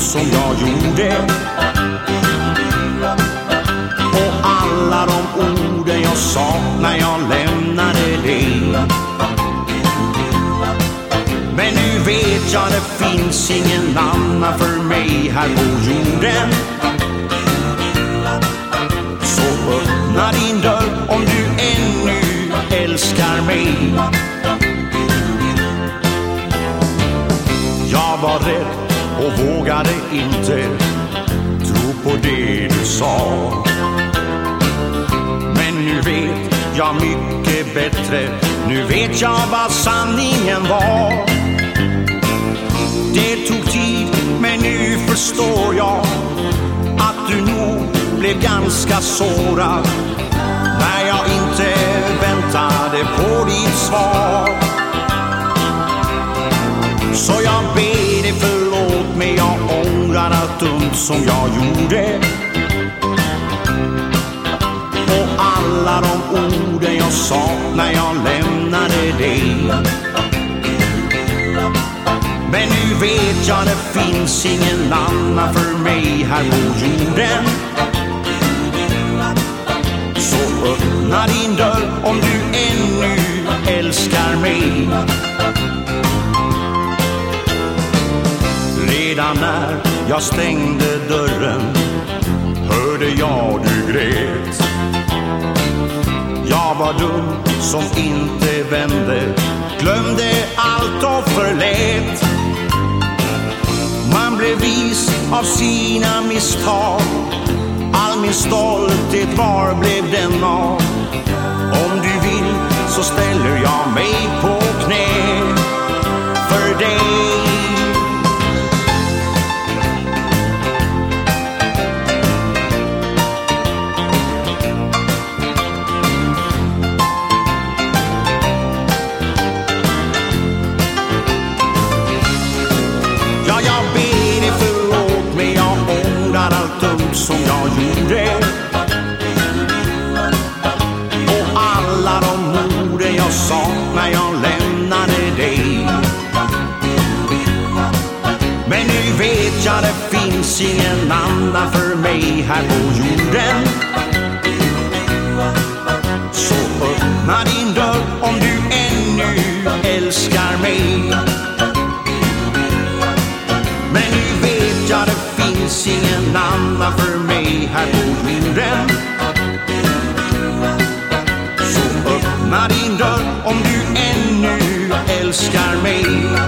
som jag gjorde. Och alla de orden jag sa när jag lämnade dig. Men nu vet jag det finns ingen annan för mig här på jorden. Så öppna din dörr om du ännu älskar mig. Jag var rädd och vågade inte tro på det du sa. Men nu vet jag mycket bättre. Nu vet jag vad sanningen var. Det tog tid, men nu förstår jag att du nog blev ganska sårad när jag inte väntade på ditt svar. Så jag ber dig förlåt mig, jag ångrar allt dumt som jag gjorde. Och alla de orden jag sa när jag lämnade dig. Men nu vet jag det finns ingen annan för mig här på jorden. Så öppna din dörr om du ännu älskar mig. Redan när jag stängde dörren hörde jag du grät. Jag var dum som inte vände, glömde allt och förlät. Man blev vis av sina misstag. All min stolthet, var blev den av? Om du vill så ställer jag mig på knä för dig. Som jag gjorde. Och alla de orden jag sa när jag lämnade dig. Men nu vet jag det finns ingen annan för mig här på jorden. Så öppna din dörr om du ännu älskar mig. Men nu vet jag det finns ingen annan för mig här på jorden. Så öppna din dörr om du ännu älskar mig.